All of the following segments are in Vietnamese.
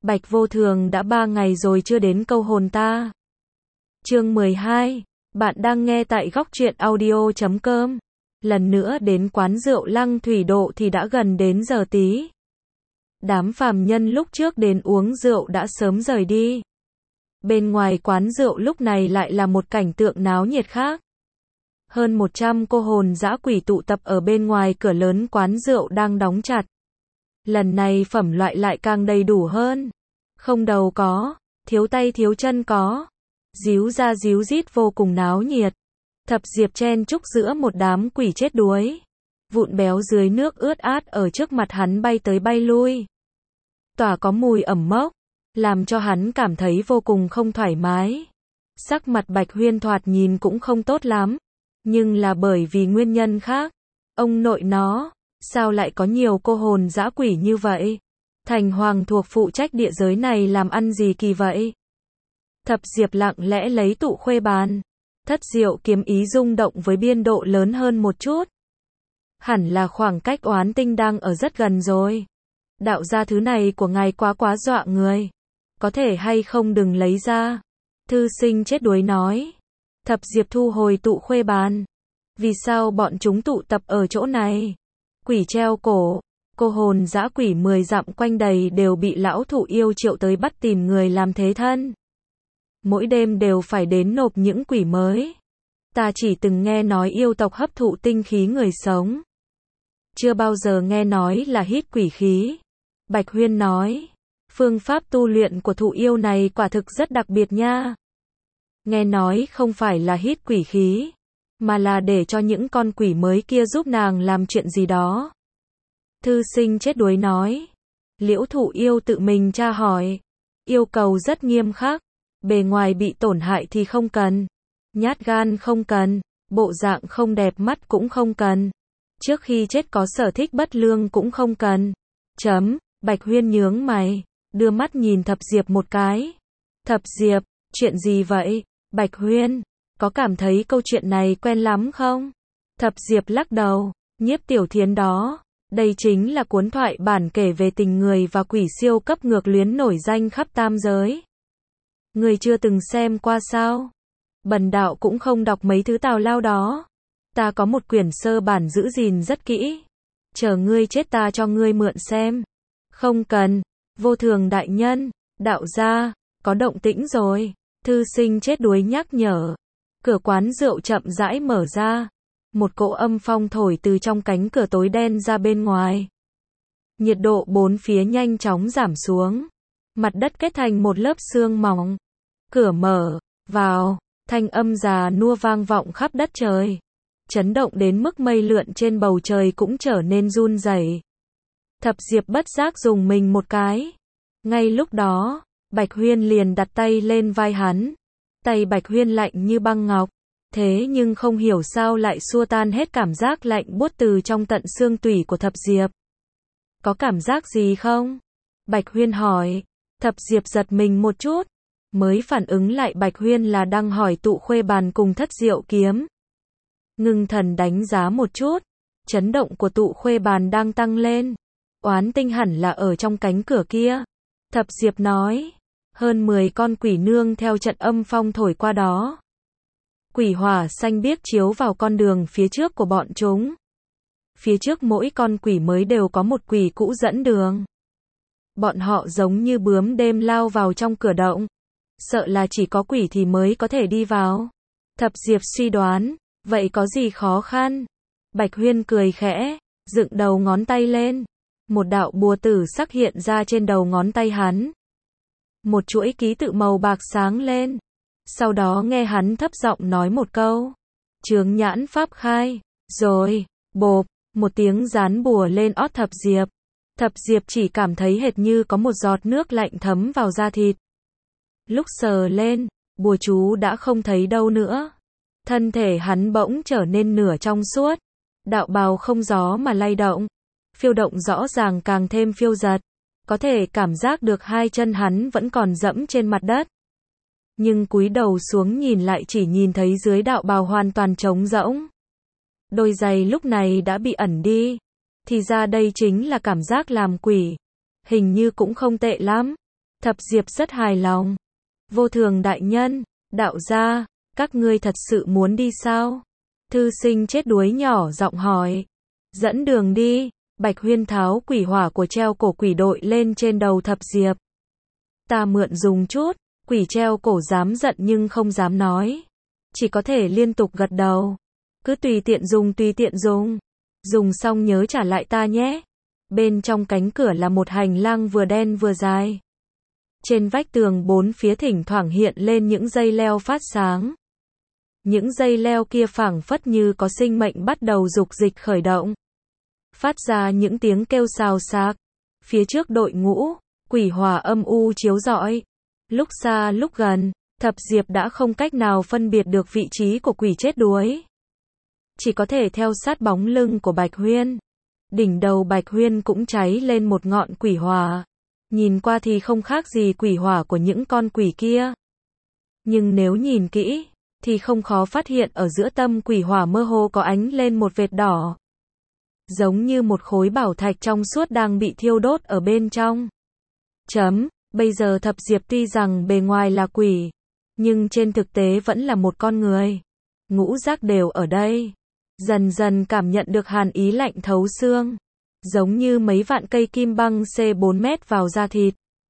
Bạch Vô Thường đã 3 ngày rồi chưa đến câu hồn ta. Chương 12, bạn đang nghe tại góc truyện audio.com. Lần nữa đến quán rượu Lăng Thủy Độ thì đã gần đến giờ tí. Đám phàm nhân lúc trước đến uống rượu đã sớm rời đi. Bên ngoài quán rượu lúc này lại là một cảnh tượng náo nhiệt khác. Hơn 100 cô hồn dã quỷ tụ tập ở bên ngoài cửa lớn quán rượu đang đóng chặt. Lần này phẩm loại lại càng đầy đủ hơn. Không đầu có, thiếu tay thiếu chân có. Díu ra díu dít vô cùng náo nhiệt. Thập Diệp chen chúc giữa một đám quỷ chết đuối. Vụn béo dưới nước ướt át ở trước mặt hắn bay tới bay lui. Tỏa có mùi ẩm mốc, làm cho hắn cảm thấy vô cùng không thoải mái. Sắc mặt Bạch Huyên thoạt nhìn cũng không tốt lắm, nhưng là bởi vì nguyên nhân khác. Ông nội nó, sao lại có nhiều cô hồn dã quỷ như vậy? Thành Hoàng thuộc phụ trách địa giới này làm ăn gì kỳ vậy? Thập Diệp lặng lẽ lấy tụ khuê bàn. Thất diệu kiếm ý rung động với biên độ lớn hơn một chút. Hẳn là khoảng cách oán tinh đang ở rất gần rồi. Đạo gia thứ này của ngài quá dọa người. Có thể hay không đừng lấy ra. Thư sinh chết đuối nói. Thập Diệp thu hồi tụ khuê bàn. Vì sao bọn chúng tụ tập ở chỗ này? Quỷ treo cổ. Cô hồn dã quỷ 10 dặm quanh đầy đều bị lão thụ yêu triệu tới bắt tìm người làm thế thân. Mỗi đêm đều phải đến nộp những quỷ mới. Ta chỉ từng nghe nói yêu tộc hấp thụ tinh khí người sống. Chưa bao giờ nghe nói là hít quỷ khí. Bạch Huyên nói. Phương pháp tu luyện của thụ yêu này quả thực rất đặc biệt nha. Nghe nói không phải là hít quỷ khí, mà là để cho những con quỷ mới kia giúp nàng làm chuyện gì đó. Thư sinh chết đuối nói. Liễu thụ yêu tự mình tra hỏi. Yêu cầu rất nghiêm khắc. Bề ngoài bị tổn hại thì không cần. Nhát gan không cần. Bộ dạng không đẹp mắt cũng không cần. Trước khi chết có sở thích bất lương cũng không cần. Bạch Huyên nhướng mày, đưa mắt nhìn Thập Diệp một cái. Thập Diệp, chuyện gì vậy? Bạch Huyên, có cảm thấy câu chuyện này quen lắm không? Thập Diệp lắc đầu, Nhiếp Tiểu Thiến đó. Đây chính là cuốn thoại bản kể về tình người và quỷ siêu cấp ngược luyến nổi danh khắp tam giới. Người chưa từng xem qua sao? Bần đạo cũng không đọc mấy thứ tào lao đó. Ta có một quyển sơ bản giữ gìn rất kỹ. Chờ ngươi chết ta cho ngươi mượn xem. Không cần. Vô Thường đại nhân, đạo gia, có động tĩnh rồi. Thư sinh chết đuối nhắc nhở. Cửa quán rượu chậm rãi mở ra. Một cỗ âm phong thổi từ trong cánh cửa tối đen ra bên ngoài. Nhiệt độ bốn phía nhanh chóng giảm xuống. Mặt đất kết thành một lớp sương mỏng. Cửa mở, vào, thanh âm già nua vang vọng khắp đất trời. Chấn động đến mức mây lượn trên bầu trời cũng trở nên run rẩy. Thập Diệp bất giác dùng mình một cái. Ngay lúc đó, Bạch Huyên liền đặt tay lên vai hắn. Tay Bạch Huyên lạnh như băng ngọc. Thế nhưng không hiểu sao lại xua tan hết cảm giác lạnh buốt từ trong tận xương tủy của Thập Diệp. Có cảm giác gì không? Bạch Huyên hỏi. Thập Diệp giật mình một chút. Mới phản ứng lại Bạch Huyên là đang hỏi tụ khuê bàn cùng thất diệu kiếm. Ngưng thần đánh giá một chút. Chấn động của tụ khuê bàn đang tăng lên. Oán tinh hẳn là ở trong cánh cửa kia. Thập Diệp nói. Hơn 10 con quỷ nương theo trận âm phong thổi qua đó. Quỷ hỏa xanh biếc chiếu vào con đường phía trước của bọn chúng. Phía trước mỗi con quỷ mới đều có một quỷ cũ dẫn đường. Bọn họ giống như bướm đêm lao vào trong cửa động. Sợ là chỉ có quỷ thì mới có thể đi vào. Thập Diệp suy đoán. Vậy có gì khó khăn? Bạch Huyên cười khẽ, dựng đầu ngón tay lên. Một đạo bùa tử sắc hiện ra trên đầu ngón tay hắn. Một chuỗi ký tự màu bạc sáng lên. Sau đó nghe hắn thấp giọng nói một câu. Chướng nhãn pháp khai. Rồi, bộp, một tiếng dán bùa lên ót Thập Diệp. Thập Diệp chỉ cảm thấy hệt như có một giọt nước lạnh thấm vào da thịt. Lúc sờ lên, bùa chú đã không thấy đâu nữa. Thân thể hắn bỗng trở nên nửa trong suốt. Đạo bào không gió mà lay động. Phiêu động rõ ràng càng thêm phiêu dật. Có thể cảm giác được hai chân hắn vẫn còn dẫm trên mặt đất. Nhưng cúi đầu xuống nhìn lại chỉ nhìn thấy dưới đạo bào hoàn toàn trống rỗng. Đôi giày lúc này đã bị ẩn đi. Thì ra đây chính là cảm giác làm quỷ. Hình như cũng không tệ lắm. Thập Diệp rất hài lòng. Vô Thường đại nhân, đạo gia, các ngươi thật sự muốn đi sao? Thư sinh chết đuối nhỏ giọng hỏi. Dẫn đường đi. Bạch Huyên tháo quỷ hỏa của treo cổ quỷ đội lên trên đầu Thập Diệp. Ta mượn dùng chút. Quỷ treo cổ dám giận nhưng không dám nói. Chỉ có thể liên tục gật đầu. Cứ tùy tiện dùng tùy tiện dùng. Dùng xong nhớ trả lại ta nhé. Bên trong cánh cửa là một hành lang vừa đen vừa dài. Trên vách tường bốn phía thỉnh thoảng hiện lên những dây leo phát sáng. Những dây leo kia phảng phất như có sinh mệnh bắt đầu dục dịch khởi động. Phát ra những tiếng kêu xào xạc. Phía trước đội ngũ, quỷ hỏa âm u chiếu rọi. Lúc xa lúc gần, Thập Diệp đã không cách nào phân biệt được vị trí của quỷ chết đuối. Chỉ có thể theo sát bóng lưng của Bạch Huyên. Đỉnh đầu Bạch Huyên cũng cháy lên một ngọn quỷ hỏa. Nhìn qua thì không khác gì quỷ hỏa của những con quỷ kia. Nhưng nếu nhìn kỹ, thì không khó phát hiện ở giữa tâm quỷ hỏa mơ hồ có ánh lên một vệt đỏ. Giống như một khối bảo thạch trong suốt đang bị thiêu đốt ở bên trong. Bây giờ Thập Diệp tuy rằng bề ngoài là quỷ, nhưng trên thực tế vẫn là một con người. Ngũ giác đều ở đây. Dần dần cảm nhận được hàn ý lạnh thấu xương. Giống như mấy vạn cây kim băng C4 mét vào da thịt.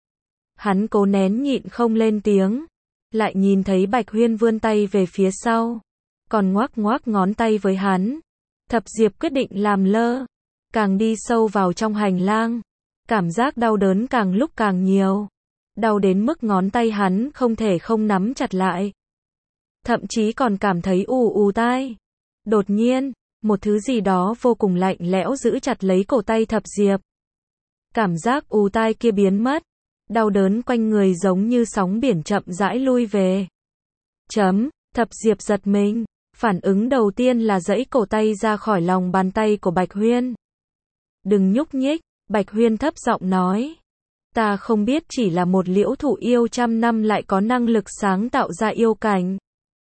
Hắn cố nén nhịn không lên tiếng. Lại nhìn thấy Bạch Huyên vươn tay về phía sau. Còn ngoác ngoác ngón tay với hắn. Thập Diệp quyết định làm lơ. Càng đi sâu vào trong hành lang. Cảm giác đau đớn càng lúc càng nhiều. Đau đến mức ngón tay hắn không thể không nắm chặt lại. Thậm chí còn cảm thấy ù tai. Đột nhiên, một thứ gì đó vô cùng lạnh lẽo giữ chặt lấy cổ tay Thập Diệp. Cảm giác ù tai kia biến mất. Đau đớn quanh người giống như sóng biển chậm rãi lui về. Thập Diệp giật mình. Phản ứng đầu tiên là giãy cổ tay ra khỏi lòng bàn tay của Bạch Huyên. Đừng nhúc nhích, Bạch Huyên thấp giọng nói. Ta không biết chỉ là một liễu thụ yêu trăm năm lại có năng lực sáng tạo ra yêu cảnh.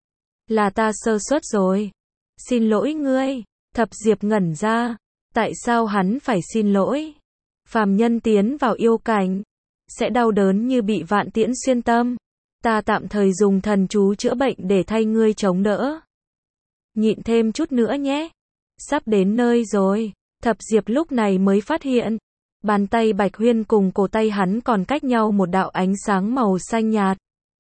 Là ta sơ suất rồi. Xin lỗi ngươi. Thập Diệp ngẩn ra. Tại sao hắn phải xin lỗi? Phàm nhân tiến vào yêu cảnh sẽ đau đớn như bị vạn tiễn xuyên tâm. Ta tạm thời dùng thần chú chữa bệnh để thay ngươi chống đỡ. Nhịn thêm chút nữa nhé. Sắp đến nơi rồi. Thập Diệp lúc này mới phát hiện. Bàn tay Bạch Huyên cùng cổ tay hắn còn cách nhau một đạo ánh sáng màu xanh nhạt.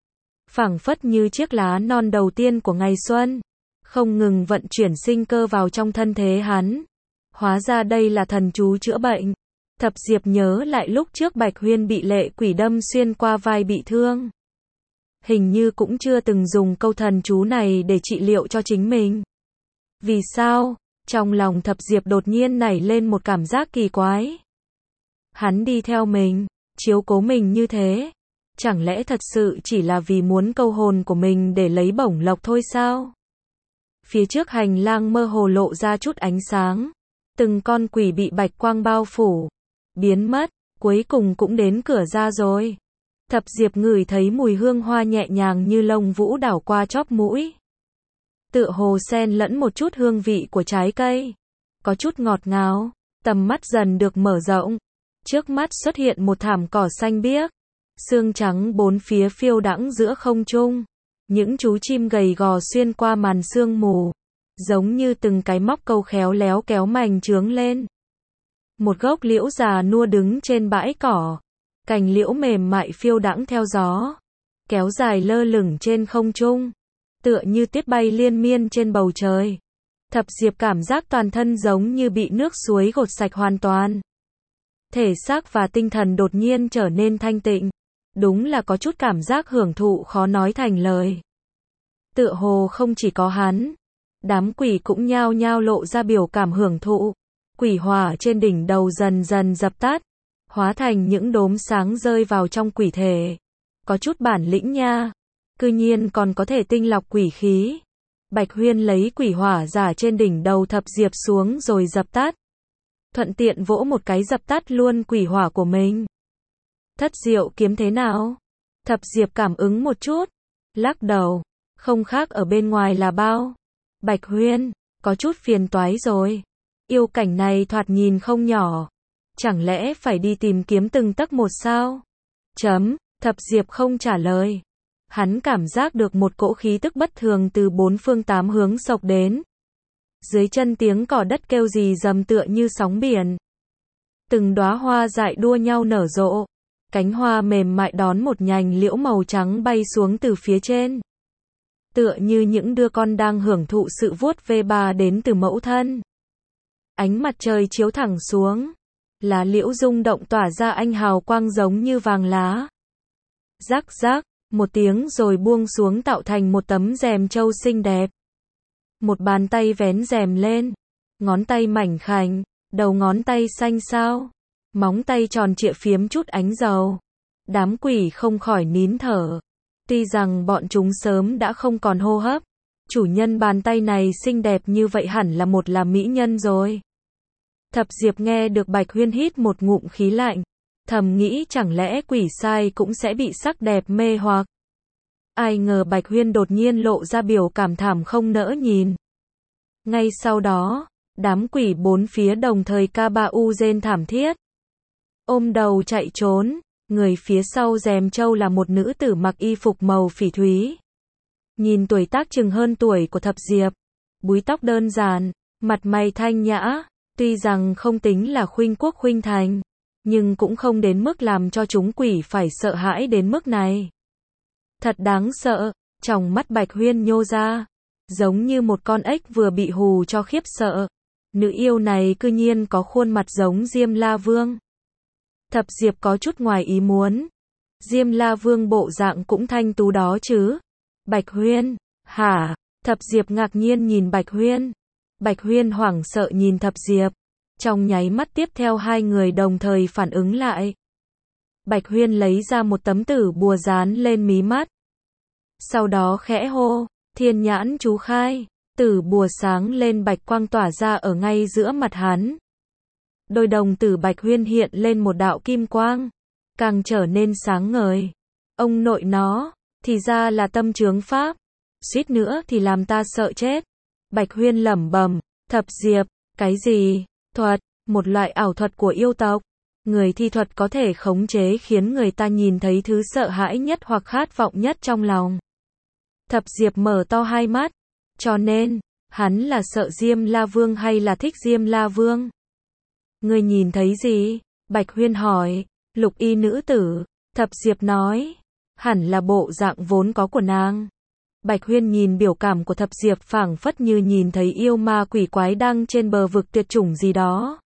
Phảng phất như chiếc lá non đầu tiên của ngày xuân. Không ngừng vận chuyển sinh cơ vào trong thân thể hắn. Hóa ra đây là thần chú chữa bệnh. Thập Diệp nhớ lại lúc trước Bạch Huyên bị lệ quỷ đâm xuyên qua vai bị thương. Hình như cũng chưa từng dùng câu thần chú này để trị liệu cho chính mình. Vì sao? Trong lòng Thập Diệp đột nhiên nảy lên một cảm giác kỳ quái. Hắn đi theo mình, chiếu cố mình như thế. Chẳng lẽ thật sự chỉ là vì muốn câu hồn của mình để lấy bổng lộc thôi sao? Phía trước hành lang mơ hồ lộ ra chút ánh sáng. Từng con quỷ bị bạch quang bao phủ. Biến mất, cuối cùng cũng đến cửa ra rồi. Thập Diệp ngửi thấy mùi hương hoa nhẹ nhàng như lông vũ đảo qua chóp mũi. Tựa hồ xen lẫn một chút hương vị của trái cây. Có chút ngọt ngào, tầm mắt dần được mở rộng. Trước mắt xuất hiện một thảm cỏ xanh biếc. Sương trắng bốn phía phiêu đãng giữa không trung. Những chú chim gầy gò xuyên qua màn sương mù. Giống như từng cái móc câu khéo léo kéo mành trướng lên. Một gốc liễu già nua đứng trên bãi cỏ. Cành liễu mềm mại phiêu đãng theo gió. Kéo dài lơ lửng trên không trung. Tựa như tuyết bay liên miên trên bầu trời. Thập Diệp cảm giác toàn thân giống như bị nước suối gột sạch hoàn toàn. Thể xác và tinh thần đột nhiên trở nên thanh tịnh. Đúng là có chút cảm giác hưởng thụ khó nói thành lời. Tựa hồ không chỉ có hắn. Đám quỷ cũng nhao nhao lộ ra biểu cảm hưởng thụ. Quỷ hỏa trên đỉnh đầu dần dần dập tắt. Hóa thành những đốm sáng rơi vào trong quỷ thể. Có chút bản lĩnh nha. Cư nhiên còn có thể tinh lọc quỷ khí. Bạch Huyên lấy quỷ hỏa giả trên đỉnh đầu Thập Diệp xuống rồi dập tắt. Thuận tiện vỗ một cái dập tắt luôn quỷ hỏa của mình. Thất diệu kiếm thế nào? Thập Diệp cảm ứng một chút. Lắc đầu. Không khác ở bên ngoài là bao. Bạch Huyên, có chút phiền toái rồi. Yêu cảnh này thoạt nhìn không nhỏ. Chẳng lẽ phải đi tìm kiếm từng tấc một sao? Thập Diệp không trả lời. Hắn cảm giác được một cỗ khí tức bất thường từ bốn phương tám hướng xộc đến. Dưới chân tiếng cỏ đất kêu rì rầm tựa như sóng biển. Từng đóa hoa dại đua nhau nở rộ. Cánh hoa mềm mại đón một nhành liễu màu trắng bay xuống từ phía trên. Tựa như những đứa con đang hưởng thụ sự vuốt ve ba đến từ mẫu thân. Ánh mặt trời chiếu thẳng xuống. Lá liễu rung động tỏa ra ánh hào quang giống như vàng lá. Rắc rắc, một tiếng rồi buông xuống tạo thành một tấm rèm trâu xinh đẹp. Một bàn tay vén rèm lên. Ngón tay mảnh khảnh, đầu ngón tay xanh xao. Móng tay tròn trịa phiếm chút ánh dầu. Đám quỷ không khỏi nín thở. Tuy rằng bọn chúng sớm đã không còn hô hấp. Chủ nhân bàn tay này xinh đẹp như vậy hẳn là một là mỹ nhân rồi. Thập Diệp nghe được Bạch Huyên hít một ngụm khí lạnh. Thầm nghĩ chẳng lẽ quỷ sai cũng sẽ bị sắc đẹp mê hoặc. Ai ngờ Bạch Huyên đột nhiên lộ ra biểu cảm thảm không nỡ nhìn. Ngay sau đó, đám quỷ bốn phía đồng thời ca ba u rên thảm thiết. Ôm đầu chạy trốn, người phía sau rèm trâu là một nữ tử mặc y phục màu phỉ thúy. Nhìn tuổi tác chừng hơn tuổi của Thập Diệp, búi tóc đơn giản, mặt mày thanh nhã, tuy rằng không tính là khuynh quốc khuynh thành, nhưng cũng không đến mức làm cho chúng quỷ phải sợ hãi đến mức này. Thật đáng sợ, tròng mắt Bạch Huyên nhô ra, giống như một con ếch vừa bị hù cho khiếp sợ. Nữ yêu này cư nhiên có khuôn mặt giống Diêm La Vương. Thập Diệp có chút ngoài ý muốn. Diêm La Vương bộ dạng cũng thanh tú đó chứ. Bạch Huyên, hả? Thập Diệp ngạc nhiên nhìn Bạch Huyên. Bạch Huyên hoảng sợ nhìn Thập Diệp. Trong nháy mắt tiếp theo hai người đồng thời phản ứng lại. Bạch Huyên lấy ra một tấm tử bùa dán lên mí mắt. Sau đó khẽ hô, Thiên Nhãn chú khai. Tử bùa sáng lên bạch quang tỏa ra ở ngay giữa mặt hắn. Đôi đồng tử Bạch Huyên hiện lên một đạo kim quang, càng trở nên sáng ngời. Ông nội nó, thì ra là tâm chướng pháp, suýt nữa thì làm ta sợ chết. Bạch Huyên lẩm bẩm, Thập Diệp, cái gì? Thuật, một loại ảo thuật của yêu tộc. Người thi thuật có thể khống chế khiến người ta nhìn thấy thứ sợ hãi nhất hoặc khát vọng nhất trong lòng. Thập Diệp mở to hai mắt, cho nên, hắn là sợ Diêm La Vương hay là thích Diêm La Vương? Ngươi nhìn thấy gì? Bạch Huyên hỏi. Lục y nữ tử. Thập Diệp nói. Hẳn là bộ dạng vốn có của nàng. Bạch Huyên nhìn biểu cảm của Thập Diệp phảng phất như nhìn thấy yêu ma quỷ quái đang trên bờ vực tuyệt chủng gì đó.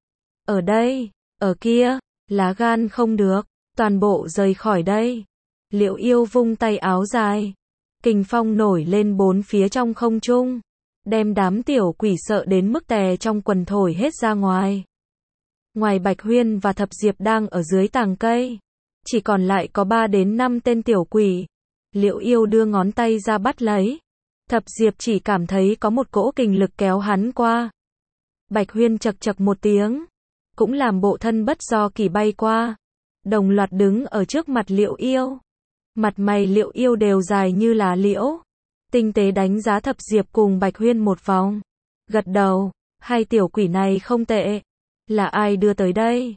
Ở đây, ở kia, lá gan không được, toàn bộ rời khỏi đây. Liễu yêu vung tay áo dài. Kình phong nổi lên bốn phía trong không trung. Đem đám tiểu quỷ sợ đến mức tè trong quần thổi hết ra ngoài. Ngoài Bạch Huyên và Thập Diệp đang ở dưới tàng cây, chỉ còn lại có 3 đến 5 tên tiểu quỷ. Liễu yêu đưa ngón tay ra bắt lấy. Thập Diệp chỉ cảm thấy có một cỗ kình lực kéo hắn qua. Bạch Huyên chậc chậc một tiếng, cũng làm bộ thân bất do kỳ bay qua. Đồng loạt đứng ở trước mặt Liễu yêu. Mặt mày Liễu yêu đều dài như lá liễu. Tinh tế đánh giá Thập Diệp cùng Bạch Huyên một vòng. Gật đầu, hai tiểu quỷ này không tệ. Là ai đưa tới đây?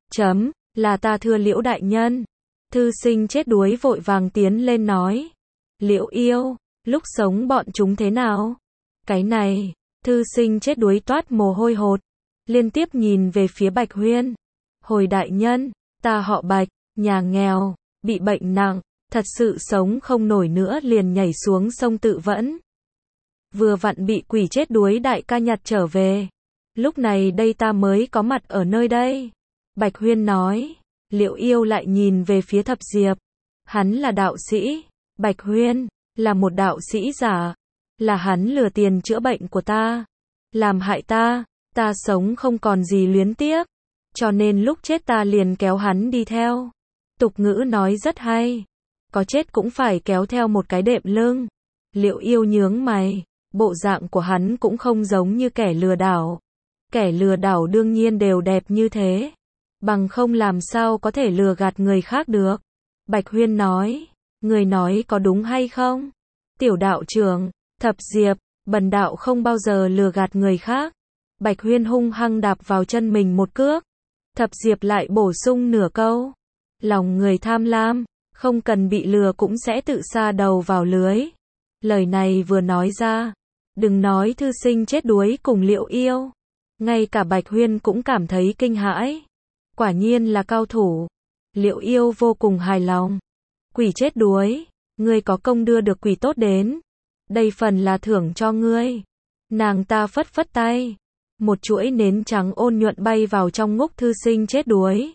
Là ta thưa Liễu đại nhân. Thư sinh chết đuối vội vàng tiến lên nói. Liễu yêu, lúc sống bọn chúng thế nào? Cái này, thư sinh chết đuối toát mồ hôi hột. Liên tiếp nhìn về phía Bạch Huyên. Hồi đại nhân, ta họ Bạch, nhà nghèo, bị bệnh nặng, thật sự sống không nổi nữa liền nhảy xuống sông tự vẫn. Vừa vặn bị quỷ chết đuối đại ca nhặt trở về. Lúc này đây ta mới có mặt ở nơi đây. Bạch Huyên nói. Liễu yêu lại nhìn về phía Thập Diệp. Hắn là đạo sĩ. Bạch Huyên là một đạo sĩ giả. Là hắn lừa tiền chữa bệnh của ta. Làm hại ta. Ta sống không còn gì luyến tiếc. Cho nên lúc chết ta liền kéo hắn đi theo. Tục ngữ nói rất hay. Có chết cũng phải kéo theo một cái đệm lưng. Liễu yêu nhướng mày. Bộ dạng của hắn cũng không giống như kẻ lừa đảo. Kẻ lừa đảo đương nhiên đều đẹp như thế. Bằng không làm sao có thể lừa gạt người khác được. Bạch Huyên nói. Người nói có đúng hay không? Tiểu đạo trưởng, Thập Diệp, bần đạo không bao giờ lừa gạt người khác. Bạch Huyên hung hăng đạp vào chân mình một cước. Thập Diệp lại bổ sung nửa câu. Lòng người tham lam, không cần bị lừa cũng sẽ tự sa đầu vào lưới. Lời này vừa nói ra, đừng nói thư sinh chết đuối cùng Liệu Yêu, ngay cả Bạch Huyên cũng cảm thấy kinh hãi. Quả nhiên là cao thủ. Liệu Yêu vô cùng hài lòng. Quỷ chết đuối, ngươi có công đưa được quỷ tốt đến. Đây phần là thưởng cho ngươi. Nàng ta phất phất tay. Một chuỗi nến trắng ôn nhuận bay vào trong ngúc thư sinh chết đuối.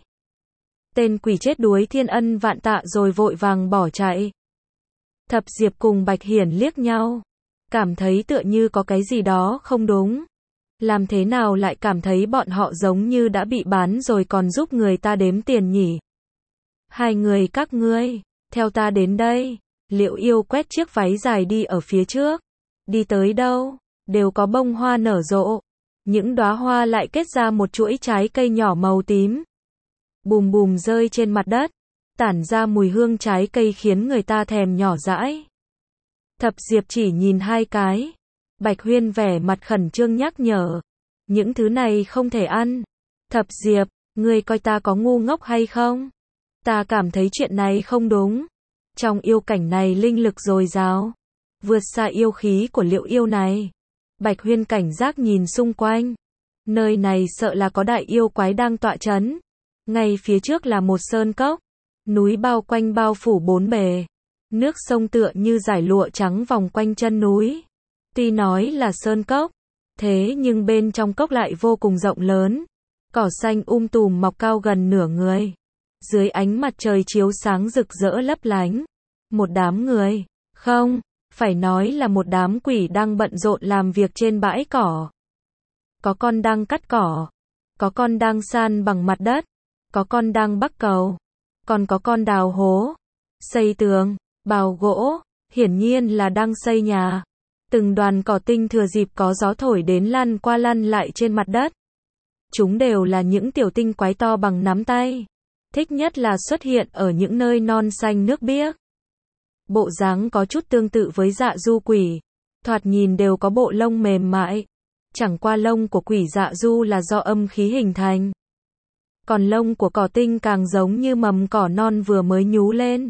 Tên quỷ chết đuối thiên ân vạn tạ rồi vội vàng bỏ chạy. Thập Diệp cùng Bạch Hiển liếc nhau, cảm thấy tựa như có cái gì đó không đúng. Làm thế nào lại cảm thấy bọn họ giống như đã bị bán rồi còn giúp người ta đếm tiền nhỉ? Hai người các ngươi, theo ta đến đây. Liệu Yêu quét chiếc váy dài đi ở phía trước. Đi tới đâu, đều có bông hoa nở rộ. Những đóa hoa lại kết ra một chuỗi trái cây nhỏ màu tím. Bùm bùm rơi trên mặt đất, tản ra mùi hương trái cây khiến người ta thèm nhỏ dãi. Thập Diệp chỉ nhìn hai cái. Bạch Huyên vẻ mặt khẩn trương nhắc nhở. Những thứ này không thể ăn. Thập Diệp, ngươi coi ta có ngu ngốc hay không? Ta cảm thấy chuyện này không đúng. Trong yêu cảnh này linh lực dồi dào, vượt xa yêu khí của Liệu Yêu này. Bạch Huyên cảnh giác nhìn xung quanh. Nơi này sợ là có đại yêu quái đang tọa trấn. Ngay phía trước là một sơn cốc. Núi bao quanh bao phủ bốn bề. Nước sông tựa như dải lụa trắng vòng quanh chân núi. Tuy nói là sơn cốc, thế nhưng bên trong cốc lại vô cùng rộng lớn. Cỏ xanh tùm mọc cao gần nửa người. Dưới ánh mặt trời chiếu sáng rực rỡ lấp lánh. Một đám người, không, phải nói là một đám quỷ đang bận rộn làm việc trên bãi cỏ. Có con đang cắt cỏ, có con đang san bằng mặt đất, có con đang bắc cầu, còn có con đào hố, xây tường, bào gỗ, hiển nhiên là đang xây nhà. Từng đoàn cỏ tinh thừa dịp có gió thổi đến lăn qua lăn lại trên mặt đất. Chúng đều là những tiểu tinh quái to bằng nắm tay. Thích nhất là xuất hiện ở những nơi non xanh nước biếc. Bộ dáng có chút tương tự với Dạ Du quỷ. Thoạt nhìn đều có bộ lông mềm mại. Chẳng qua lông của quỷ Dạ Du là do âm khí hình thành. Còn lông của cỏ tinh càng giống như mầm cỏ non vừa mới nhú lên.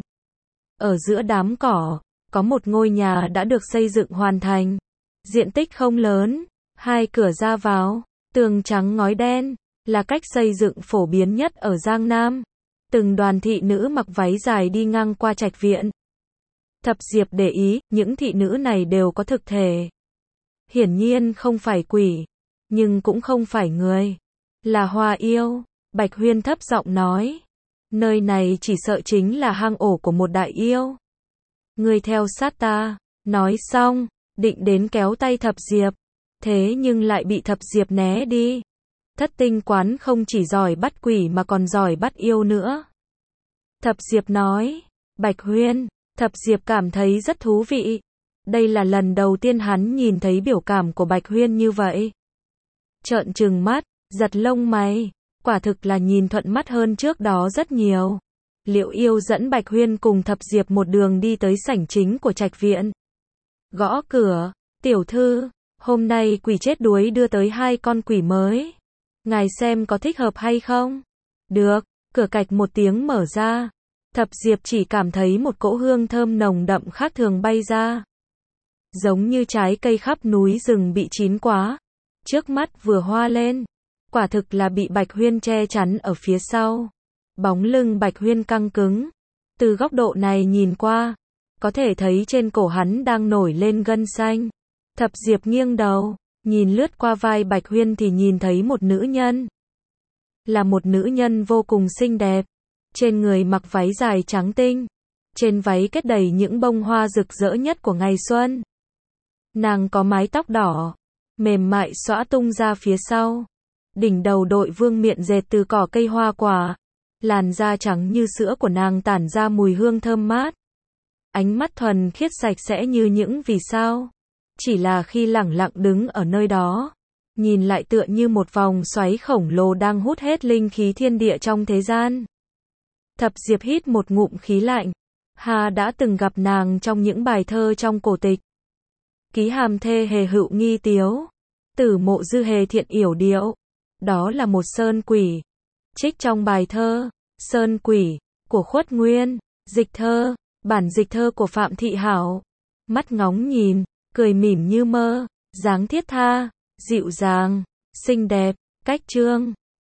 Ở giữa đám cỏ, có một ngôi nhà đã được xây dựng hoàn thành. Diện tích không lớn, hai cửa ra vào, tường trắng ngói đen, là cách xây dựng phổ biến nhất ở Giang Nam. Từng đoàn thị nữ mặc váy dài đi ngang qua trạch viện. Thập Diệp để ý, những thị nữ này đều có thực thể. Hiển nhiên không phải quỷ, nhưng cũng không phải người. Là hoa yêu. Bạch Huyên thấp giọng nói. Nơi này chỉ sợ chính là hang ổ của một đại yêu. Ngươi theo sát ta. Nói xong, định đến kéo tay Thập Diệp. Thế nhưng lại bị Thập Diệp né đi. Thất tinh quán không chỉ giỏi bắt quỷ mà còn giỏi bắt yêu nữa. Thập Diệp nói. Bạch Huyên. Thập Diệp cảm thấy rất thú vị. Đây là lần đầu tiên hắn nhìn thấy biểu cảm của Bạch Huyên như vậy. Trợn trừng mắt, giật lông mày. Quả thực là nhìn thuận mắt hơn trước đó rất nhiều. Liệu Yêu dẫn Bạch Huyên cùng Thập Diệp một đường đi tới sảnh chính của trạch viện. Gõ cửa. Tiểu thư, hôm nay quỷ chết đuối đưa tới 2 con quỷ mới. Ngài xem có thích hợp hay không? Được. Cửa cạch một tiếng mở ra. Thập Diệp chỉ cảm thấy một cỗ hương thơm nồng đậm khác thường bay ra. Giống như trái cây khắp núi rừng bị chín quá. Trước mắt vừa hoa lên. Quả thực là bị Bạch Huyên che chắn ở phía sau. Bóng lưng Bạch Huyên căng cứng. Từ góc độ này nhìn qua, có thể thấy trên cổ hắn đang nổi lên gân xanh. Thập Diệp nghiêng đầu, nhìn lướt qua vai Bạch Huyên thì nhìn thấy một nữ nhân. Là một nữ nhân vô cùng xinh đẹp. Trên người mặc váy dài trắng tinh. Trên váy kết đầy những bông hoa rực rỡ nhất của ngày xuân. Nàng có mái tóc đỏ, mềm mại xõa tung ra phía sau. Đỉnh đầu đội vương miện dệt từ cỏ cây hoa quả. Làn da trắng như sữa của nàng tản ra mùi hương thơm mát. Ánh mắt thuần khiết sạch sẽ như những vì sao. Chỉ là khi lẳng lặng đứng ở nơi đó, nhìn lại tựa như một vòng xoáy khổng lồ đang hút hết linh khí thiên địa trong thế gian. Thập Diệp hít một ngụm khí lạnh. Hà đã từng gặp nàng trong những bài thơ trong cổ tịch. Ký hàm thê hề hựu nghi tiếu. Tử mộ dư hề thiện yểu điệu. Đó là một sơn quỷ. Trích trong bài thơ, Sơn Quỷ, của Khuất Nguyên. Dịch thơ, bản dịch thơ của Phạm Thị Hảo. Mắt ngóng nhìn, cười mỉm như mơ, dáng thiết tha, dịu dàng, xinh đẹp, cách chương.